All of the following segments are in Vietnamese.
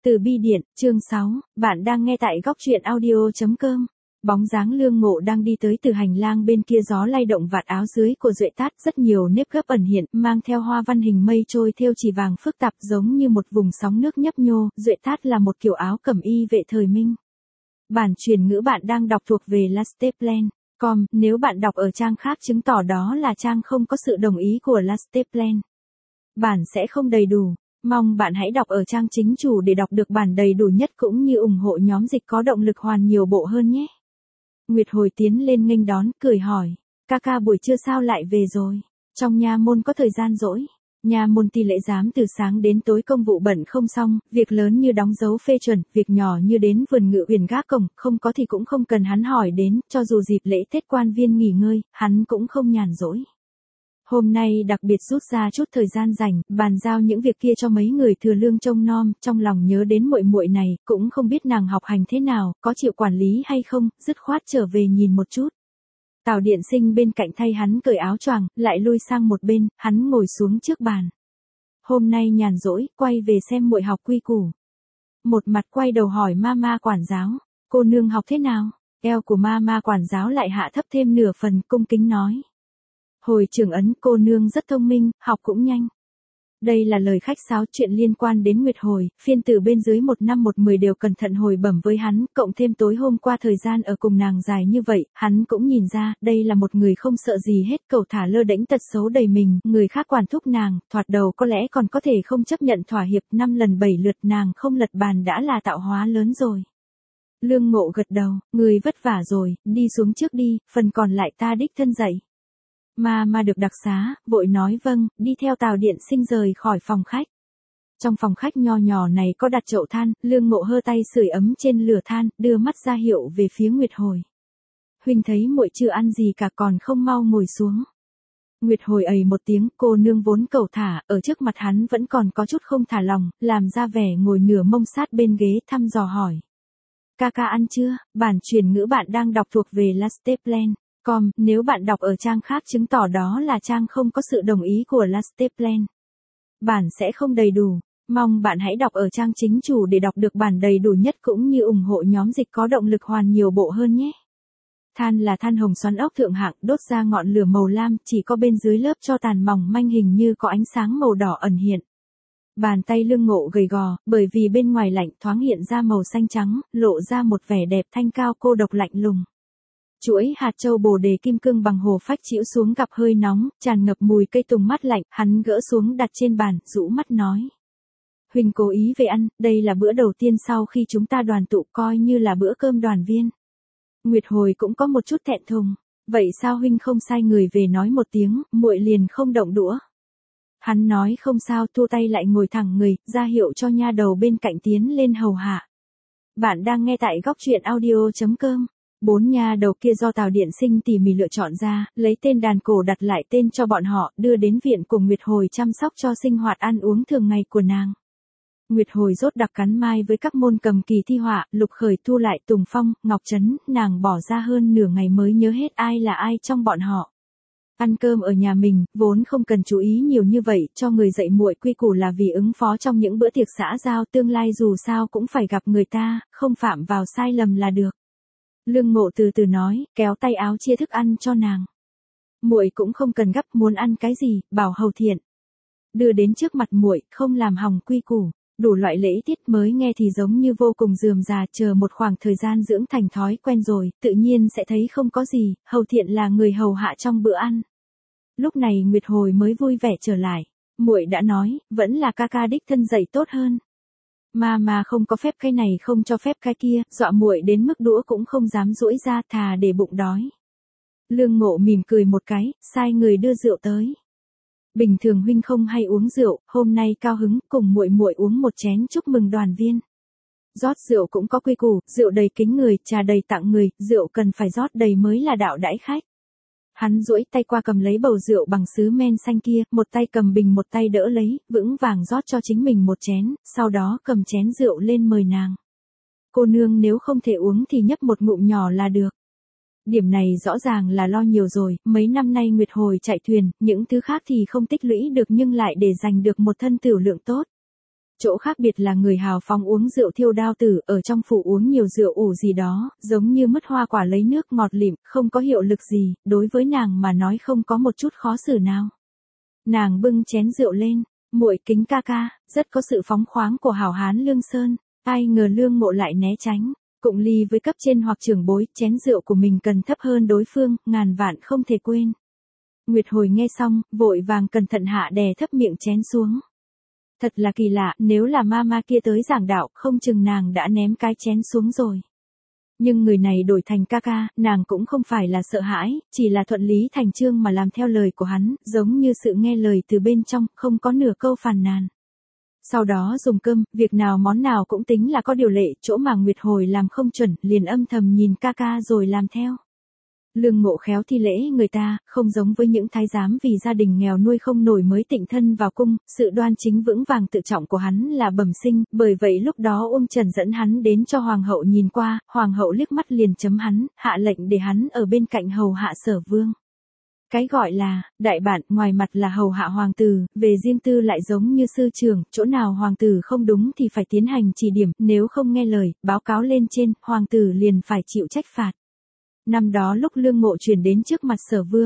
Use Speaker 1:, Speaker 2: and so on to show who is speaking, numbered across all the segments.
Speaker 1: Từ bi điện, chương 6, bạn đang nghe tại góc truyện audio.com. Bóng dáng Lương Ngộ đang đi tới từ hành lang bên kia, gió lay động vạt áo dưới của Duệ Tát, rất nhiều nếp gấp ẩn hiện, mang theo hoa văn hình mây trôi thêu chỉ vàng phức tạp giống như một vùng sóng nước nhấp nhô. Duệ Tát là một kiểu áo cẩm y vệ thời Minh. Bản truyền ngữ bạn đang đọc thuộc về Lasteplan.com, nếu bạn đọc ở trang khác chứng tỏ đó là trang không có sự đồng ý của Lasteplan. Bản sẽ không đầy đủ. Mong bạn hãy đọc ở trang chính chủ để đọc được bản đầy đủ nhất cũng như ủng hộ nhóm dịch có động lực hoàn nhiều bộ hơn nhé. Nguyệt Hồi tiến lên nghênh đón, cười hỏi. Ca buổi trưa sao lại về rồi? Trong nha môn có thời gian rỗi. Nha môn ti lễ giám từ sáng đến tối công vụ bận không xong, việc lớn như đóng dấu phê chuẩn, việc nhỏ như đến vườn ngự uyển gác cổng, không có thì cũng không cần hắn hỏi đến, cho dù dịp lễ Tết quan viên nghỉ ngơi, hắn cũng không nhàn rỗi. Hôm nay đặc biệt rút ra chút thời gian rảnh, bàn giao những việc kia cho mấy người thừa lương trông nom, trong lòng nhớ đến muội muội này, cũng không biết nàng học hành thế nào, có chịu quản lý hay không, dứt khoát trở về nhìn một chút. Tào Điện Sinh bên cạnh thay hắn cởi áo choàng, lại lui sang một bên, hắn ngồi xuống trước bàn. Hôm nay nhàn rỗi, quay về xem muội học quy củ. Một mặt quay đầu hỏi ma quản giáo, cô nương học thế nào? Eo của ma quản giáo lại hạ thấp thêm nửa phần, cung kính nói. Hồi trưởng ấn, cô nương rất thông minh, học cũng nhanh. Đây là lời khách sáo, chuyện liên quan đến Nguyệt Hồi, phiên tử bên dưới 1 năm 1 10 đều cẩn thận hồi bẩm với hắn, cộng thêm tối hôm qua thời gian ở cùng nàng dài như vậy, hắn cũng nhìn ra, đây là một người không sợ gì hết, cẩu thả lơ đễnh tật xấu đầy mình, người khác quản thúc nàng, thoạt đầu có lẽ còn có thể không chấp nhận thỏa hiệp, 5 lần 7 lượt nàng không lật bàn đã là tạo hóa lớn rồi. Lương Ngộ gật đầu, người vất vả rồi, đi xuống trước đi, phần còn lại ta đích thân dạy. Ma được đặc xá, vội nói vâng, đi theo Tào Điện Sinh rời khỏi phòng khách. Trong phòng khách nho nhỏ này có đặt chậu than, Lương Ngộ hơ tay sưởi ấm trên lửa than, đưa mắt ra hiệu về phía Nguyệt Hồi. Huynh thấy muội chưa ăn gì cả, còn không mau ngồi xuống. Nguyệt Hồi ầy một tiếng, cô nương vốn cẩu thả, ở trước mặt hắn vẫn còn có chút không thả lòng, làm ra vẻ ngồi nửa mông sát bên ghế thăm dò hỏi. Ca ăn chưa? Bản truyền ngữ bạn đang đọc thuộc về Lasteplan.com, nếu bạn đọc ở trang khác chứng tỏ đó là trang không có sự đồng ý của Lasteplan. Bản sẽ không đầy đủ. Mong bạn hãy đọc ở trang chính chủ để đọc được bản đầy đủ nhất cũng như ủng hộ nhóm dịch có động lực hoàn nhiều bộ hơn nhé. Than là than hồng xoắn ốc thượng hạng, đốt ra ngọn lửa màu lam, chỉ có bên dưới lớp tro tàn mỏng manh hình như có ánh sáng màu đỏ ẩn hiện. Bàn tay Lương Ngộ gầy gò, bởi vì bên ngoài lạnh thoáng hiện ra màu xanh trắng, lộ ra một vẻ đẹp thanh cao cô độc lạnh lùng. Chuỗi hạt châu bồ đề kim cương bằng hồ phách chĩu xuống gặp hơi nóng, tràn ngập mùi cây tùng mát lạnh, hắn gỡ xuống đặt trên bàn, rũ mắt nói. Huynh cố ý về ăn, đây là bữa đầu tiên sau khi chúng ta đoàn tụ, coi như là bữa cơm đoàn viên. Nguyệt Hồi cũng có một chút thẹn thùng, vậy sao huynh không sai người về nói một tiếng, muội liền không động đũa. Hắn nói không sao, thu tay lại ngồi thẳng người, ra hiệu cho nha đầu bên cạnh tiến lên hầu hạ. Bạn đang nghe tại góc truyện audio.com. 4 nha đầu kia do Tào Điện Sinh tỉ mỉ lựa chọn ra, lấy tên đàn cổ đặt lại tên cho bọn họ, đưa đến viện của Nguyệt Hồi chăm sóc cho sinh hoạt ăn uống thường ngày của nàng. Nguyệt Hồi rốt đặc cắn mai với các môn cầm kỳ thi họa, Lục Khởi, Thu Lại, Tùng Phong, Ngọc Trấn, nàng bỏ ra hơn nửa ngày mới nhớ hết ai là ai trong bọn họ. Ăn cơm ở nhà mình, vốn không cần chú ý nhiều như vậy, cho người dạy muội quy củ là vì ứng phó trong những bữa tiệc xã giao tương lai dù sao cũng phải gặp người ta, không phạm vào sai lầm là được. Lương Ngộ từ từ nói, kéo tay áo chia thức ăn cho nàng. Muội cũng không cần gấp, muốn ăn cái gì, bảo hầu thiện. Đưa đến trước mặt muội, không làm hỏng quy củ. Đủ loại lễ tiết mới nghe thì giống như vô cùng rườm rà, chờ một khoảng thời gian dưỡng thành thói quen rồi, tự nhiên sẽ thấy không có gì, hầu thiện là người hầu hạ trong bữa ăn. Lúc này Nguyệt Hồi mới vui vẻ trở lại. Muội đã nói, vẫn là ca đích thân dạy tốt hơn. Mà không có phép cái này không cho phép cái kia, dọa muội đến mức đũa cũng không dám duỗi ra, thà để bụng đói. Lương Ngộ mỉm cười một cái, sai người đưa rượu tới. Bình thường huynh không hay uống rượu, hôm nay cao hứng, cùng muội uống một chén chúc mừng đoàn viên. Rót rượu cũng có quy củ, rượu đầy kính người, trà đầy tặng người, rượu cần phải rót đầy mới là đạo đãi khách. Hắn duỗi tay qua cầm lấy bầu rượu bằng sứ men xanh kia, một tay cầm bình một tay đỡ lấy, vững vàng rót cho chính mình một chén, sau đó cầm chén rượu lên mời nàng. Cô nương nếu không thể uống thì nhấp một ngụm nhỏ là được. Điểm này rõ ràng là lo nhiều rồi, mấy năm nay Nguyệt Hồi chạy thuyền, những thứ khác thì không tích lũy được nhưng lại để giành được một thân tửu lượng tốt. Chỗ khác biệt là người hào phóng uống rượu thiêu đao tử, ở trong phủ uống nhiều rượu ủ gì đó, giống như mứt hoa quả lấy nước ngọt lịm, không có hiệu lực gì, đối với nàng mà nói không có một chút khó xử nào. Nàng bưng chén rượu lên, muội kính ca ca, rất có sự phóng khoáng của hảo hán Lương Sơn, ai ngờ Lương Mộ lại né tránh, cụng ly với cấp trên hoặc trưởng bối, chén rượu của mình cần thấp hơn đối phương, ngàn vạn không thể quên. Nguyệt Hồi nghe xong, vội vàng cẩn thận hạ đè thấp miệng chén xuống. Thật là kỳ lạ, nếu là ma kia tới giảng đạo, không chừng nàng đã ném cái chén xuống rồi. Nhưng người này đổi thành ca ca, nàng cũng không phải là sợ hãi, chỉ là thuận lý thành chương mà làm theo lời của hắn, giống như sự nghe lời từ bên trong, không có nửa câu phàn nàn. Sau đó dùng cơm, việc nào món nào cũng tính là có điều lệ, chỗ mà Nguyệt Hồi làm không chuẩn, liền âm thầm nhìn ca ca rồi làm theo. Lương Ngộ khéo thi lễ người ta, không giống với những thái giám vì gia đình nghèo nuôi không nổi mới tịnh thân vào cung, sự đoan chính vững vàng tự trọng của hắn là bẩm sinh, bởi vậy lúc đó Uông Trần dẫn hắn đến cho hoàng hậu nhìn qua, hoàng hậu liếc mắt liền chấm hắn, hạ lệnh để hắn ở bên cạnh hầu hạ Sở Vương. Cái gọi là, đại bản, ngoài mặt là hầu hạ hoàng tử, về riêng tư lại giống như sư trưởng, chỗ nào hoàng tử không đúng thì phải tiến hành chỉ điểm, nếu không nghe lời, báo cáo lên trên, hoàng tử liền phải chịu trách phạt. Năm đó lúc Lương Mộ chuyển đến trước mặt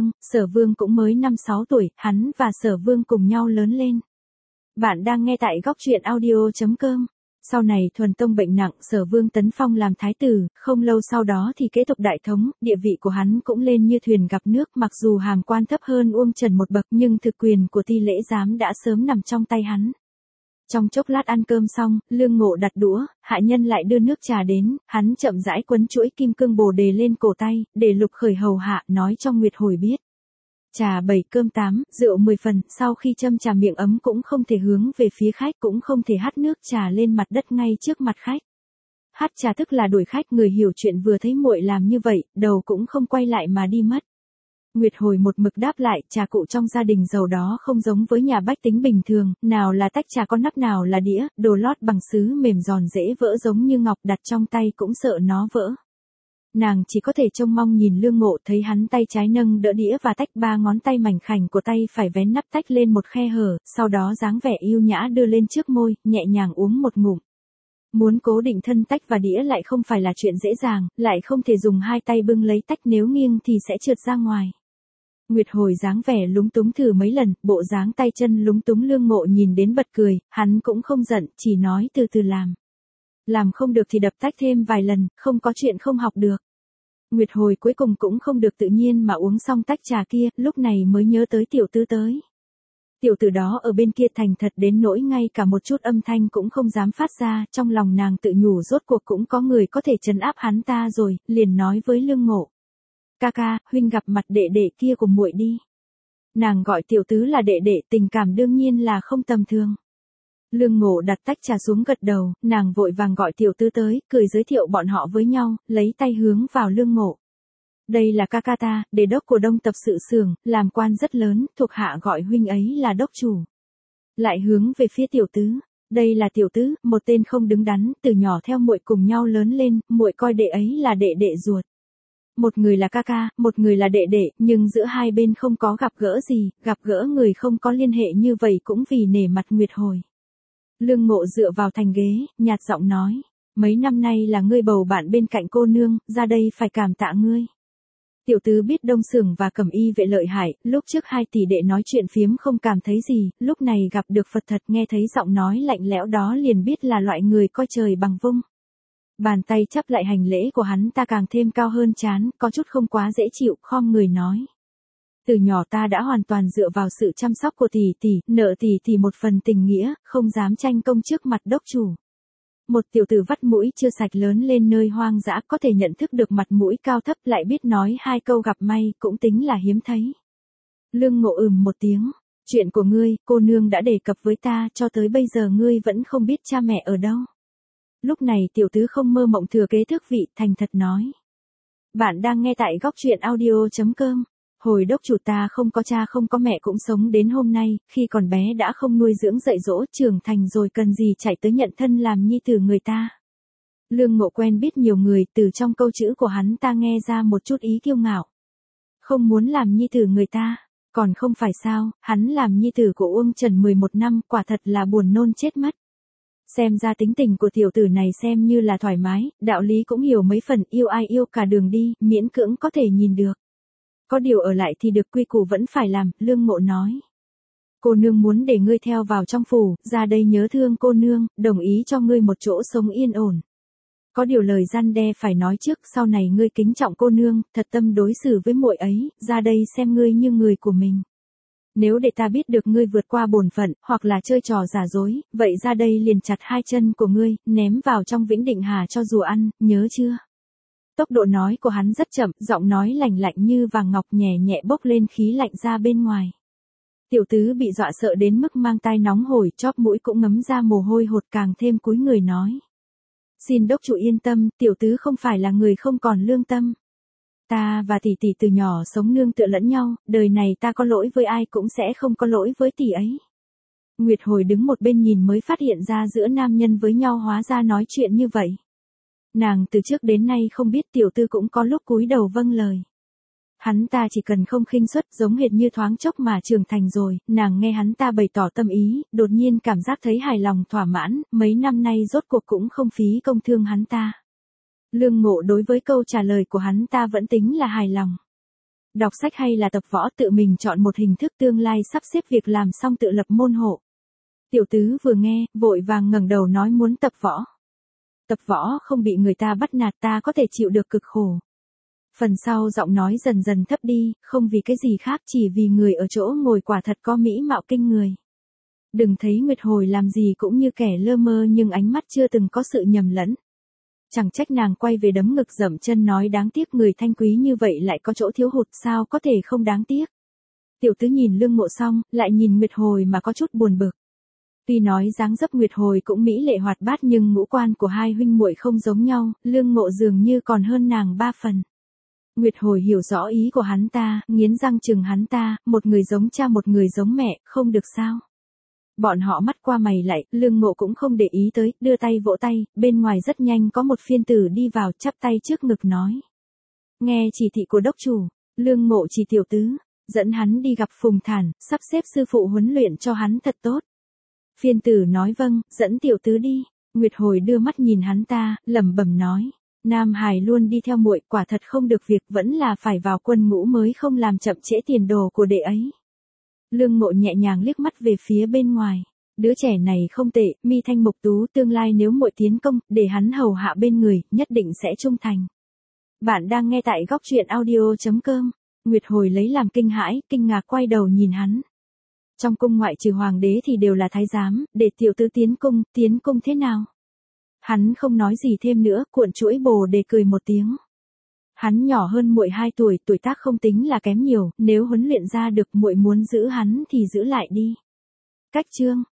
Speaker 1: Sở Vương cũng mới 5-6 tuổi, hắn và Sở Vương cùng nhau lớn lên. Bạn đang nghe tại góc truyện audio.com. Sau này Thuần Tông bệnh nặng, Sở Vương tấn phong làm thái tử, không lâu sau đó thì kế tục đại thống, địa vị của hắn cũng lên như thuyền gặp nước, mặc dù hàm quan thấp hơn Uông Trần một bậc nhưng thực quyền của Ti Lễ Giám đã sớm nằm trong tay hắn. Trong chốc lát ăn cơm xong, Lương Ngộ đặt đũa, hạ nhân lại đưa nước trà đến, hắn chậm rãi quấn chuỗi kim cương bồ đề lên cổ tay, để Lục Khởi hầu hạ, nói cho Nguyệt Hồi biết. Trà 7 cơm 8, rượu 10 phần, sau khi châm trà miệng ấm cũng không thể hướng về phía khách, cũng không thể hắt nước trà lên mặt đất ngay trước mặt khách. Hắt trà tức là đuổi khách, người hiểu chuyện vừa thấy muội làm như vậy, đầu cũng không quay lại mà đi mất. Nguyệt Hồi một mực đáp lại, trà cụ trong gia đình giàu đó không giống với nhà bách tính bình thường, nào là tách trà có nắp nào là đĩa, đồ lót bằng sứ mềm giòn dễ vỡ giống như ngọc, đặt trong tay cũng sợ nó vỡ. Nàng chỉ có thể trông mong nhìn Lương Ngộ, thấy hắn tay trái nâng đỡ đĩa và tách, 3 ngón tay mảnh khảnh của tay phải vén nắp tách lên một khe hở, sau đó dáng vẻ yêu nhã đưa lên trước môi, nhẹ nhàng uống một ngụm. Muốn cố định thân tách và đĩa lại không phải là chuyện dễ dàng, lại không thể dùng hai tay bưng lấy tách, nếu nghiêng thì sẽ trượt ra ngoài. Nguyệt Hồi dáng vẻ lúng túng thử mấy lần, bộ dáng tay chân lúng túng Lương Ngộ nhìn đến bật cười, hắn cũng không giận, chỉ nói từ từ làm. Làm không được thì đập tách thêm vài lần, không có chuyện không học được. Nguyệt Hồi cuối cùng cũng không được tự nhiên mà uống xong tách trà kia, lúc này mới nhớ tới tiểu tứ tới. Tiểu tử đó ở bên kia thành thật đến nỗi ngay cả một chút âm thanh cũng không dám phát ra, trong lòng nàng tự nhủ rốt cuộc cũng có người có thể trấn áp hắn ta rồi, liền nói với Lương Ngộ. Ca ca, huynh gặp mặt đệ đệ kia của muội đi. Nàng gọi tiểu tứ là đệ đệ, tình cảm đương nhiên là không tầm thường. Lương Ngộ đặt tách trà xuống gật đầu, nàng vội vàng gọi tiểu tứ tới, cười giới thiệu bọn họ với nhau, lấy tay hướng vào Lương Ngộ. Đây là ca ca ta, đề đốc của Đông Tập sự xưởng, làm quan rất lớn, thuộc hạ gọi huynh ấy là đốc chủ. Lại hướng về phía tiểu tứ, đây là tiểu tứ, một tên không đứng đắn, từ nhỏ theo muội cùng nhau lớn lên, muội coi đệ ấy là đệ đệ ruột. Một người là ca ca, một người là đệ đệ, nhưng giữa hai bên không có gặp gỡ gì, gặp gỡ người không có liên hệ như vậy cũng vì nể mặt Nguyệt Hồi. Lương Ngộ dựa vào thành ghế, nhạt giọng nói, mấy năm nay là ngươi bầu bạn bên cạnh cô nương, ra đây phải cảm tạ ngươi. Tiểu tứ biết Đông Xưởng và Cẩm Y vệ lợi hại, lúc trước hai tỷ đệ nói chuyện phiếm không cảm thấy gì, lúc này gặp được Phật thật nghe thấy giọng nói lạnh lẽo đó liền biết là loại người coi trời bằng vung. Bàn tay chắp lại hành lễ của hắn ta càng thêm cao hơn trán, có chút không quá dễ chịu, khom người nói. Từ nhỏ ta đã hoàn toàn dựa vào sự chăm sóc của tỷ tỷ, nợ tỷ tỷ một phần tình nghĩa, không dám tranh công trước mặt đốc chủ. Một tiểu tử vắt mũi chưa sạch lớn lên nơi hoang dã có thể nhận thức được mặt mũi cao thấp lại biết nói hai câu gặp may cũng tính là hiếm thấy. Lương Ngộ một tiếng, chuyện của ngươi, cô nương đã đề cập với ta cho tới bây giờ ngươi vẫn không biết cha mẹ ở đâu. Lúc này tiểu tứ không mơ mộng thừa kế tước vị, thành thật nói. Bạn đang nghe tại góc truyện audio.com. Hồi đốc chủ ta không có cha không có mẹ cũng sống đến hôm nay, khi còn bé đã không nuôi dưỡng dạy dỗ, trưởng thành rồi cần gì chạy tới nhận thân làm nhi tử người ta. Lương Ngộ quen biết nhiều người, từ trong câu chữ của hắn ta nghe ra một chút ý kiêu ngạo. Không muốn làm nhi tử người ta, còn không phải sao, hắn làm nhi tử của Uông Trần 11 năm, quả thật là buồn nôn chết mất. Xem ra tính tình của tiểu tử này xem như là thoải mái, đạo lý cũng hiểu mấy phần, yêu ai yêu cả đường đi, miễn cưỡng có thể nhìn được. Có điều ở lại thì được, quy củ vẫn phải làm, Lương Ngộ nói. Cô nương muốn để ngươi theo vào trong phủ, ra đây nhớ thương cô nương, đồng ý cho ngươi một chỗ sống yên ổn. Có điều lời răn đe phải nói trước, sau này ngươi kính trọng cô nương, thật tâm đối xử với muội ấy, ra đây xem ngươi như người của mình. Nếu để ta biết được ngươi vượt qua bổn phận, hoặc là chơi trò giả dối, vậy ra đây liền chặt hai chân của ngươi, ném vào trong Vĩnh Định Hà cho rùa ăn, nhớ chưa? Tốc độ nói của hắn rất chậm, giọng nói lạnh lạnh như vàng ngọc, nhẹ nhẹ bốc lên khí lạnh ra bên ngoài. Tiểu tứ bị dọa sợ đến mức mang tai nóng hổi, chóp mũi cũng ngấm ra mồ hôi hột, càng thêm cúi người nói. Xin đốc chủ yên tâm, tiểu tứ không phải là người không còn lương tâm. Ta và tỷ tỷ từ nhỏ sống nương tựa lẫn nhau, đời này ta có lỗi với ai cũng sẽ không có lỗi với tỷ ấy. Nguyệt Hồi đứng một bên nhìn mới phát hiện ra giữa nam nhân với nhau hóa ra nói chuyện như vậy. Nàng từ trước đến nay không biết tiểu tư cũng có lúc cúi đầu vâng lời. Hắn ta chỉ cần không khinh suất, giống hệt như thoáng chốc mà trưởng thành rồi, nàng nghe hắn ta bày tỏ tâm ý, đột nhiên cảm giác thấy hài lòng thỏa mãn, mấy năm nay rốt cuộc cũng không phí công thương hắn ta. Lương Ngộ đối với câu trả lời của hắn ta vẫn tính là hài lòng. Đọc sách hay là tập võ, tự mình chọn một hình thức, tương lai sắp xếp việc làm xong tự lập môn hộ. Tiểu tứ vừa nghe, vội vàng ngẩng đầu nói muốn tập võ. Tập võ không bị người ta bắt nạt, ta có thể chịu được cực khổ. Phần sau giọng nói dần dần thấp đi, không vì cái gì khác, chỉ vì người ở chỗ ngồi quả thật có mỹ mạo kinh người. Đừng thấy Nguyệt Hồi làm gì cũng như kẻ lơ mơ, nhưng ánh mắt chưa từng có sự nhầm lẫn. Chẳng trách nàng quay về đấm ngực dậm chân nói đáng tiếc, người thanh quý như vậy lại có chỗ thiếu hụt, sao có thể không đáng tiếc. Tiểu tứ nhìn Lương Ngộ xong, lại nhìn Nguyệt Hồi mà có chút buồn bực. Tuy nói dáng dấp Nguyệt Hồi cũng mỹ lệ hoạt bát, nhưng ngũ quan của hai huynh muội không giống nhau, Lương Ngộ dường như còn hơn nàng 3 phần. Nguyệt Hồi hiểu rõ ý của hắn ta, nghiến răng chừng hắn ta, một người giống cha một người giống mẹ, không được sao. Bọn họ mắt qua mày lại, Lương Ngộ cũng không để ý tới, đưa tay vỗ tay, bên ngoài rất nhanh có một phiên tử đi vào, chắp tay trước ngực nói. Nghe chỉ thị của đốc chủ, Lương Ngộ chỉ tiểu tứ, dẫn hắn đi gặp Phùng Thản, sắp xếp sư phụ huấn luyện cho hắn thật tốt. Phiên tử nói vâng, dẫn tiểu tứ đi. Nguyệt Hồi đưa mắt nhìn hắn ta, lẩm bẩm nói. Nam Hải luôn đi theo muội, quả thật không được việc, vẫn là phải vào quân ngũ mới không làm chậm trễ tiền đồ của đệ ấy. Lương Ngộ nhẹ nhàng liếc mắt về phía bên ngoài. Đứa trẻ này không tệ, mi thanh mục tú, tương lai nếu muội tiến công, để hắn hầu hạ bên người, nhất định sẽ trung thành. Bạn đang nghe tại góc truyện audio.com. Nguyệt Hồi lấy làm kinh hãi, kinh ngạc quay đầu nhìn hắn. Trong cung ngoại trừ hoàng đế thì đều là thái giám, để tiểu tứ tiến cung thế nào? Hắn không nói gì thêm nữa, cuộn chuỗi bồ đề cười một tiếng. Hắn nhỏ hơn muội 2 tuổi, tuổi tác không tính là kém nhiều, nếu huấn luyện ra được muội muốn giữ hắn thì giữ lại đi. Cách chương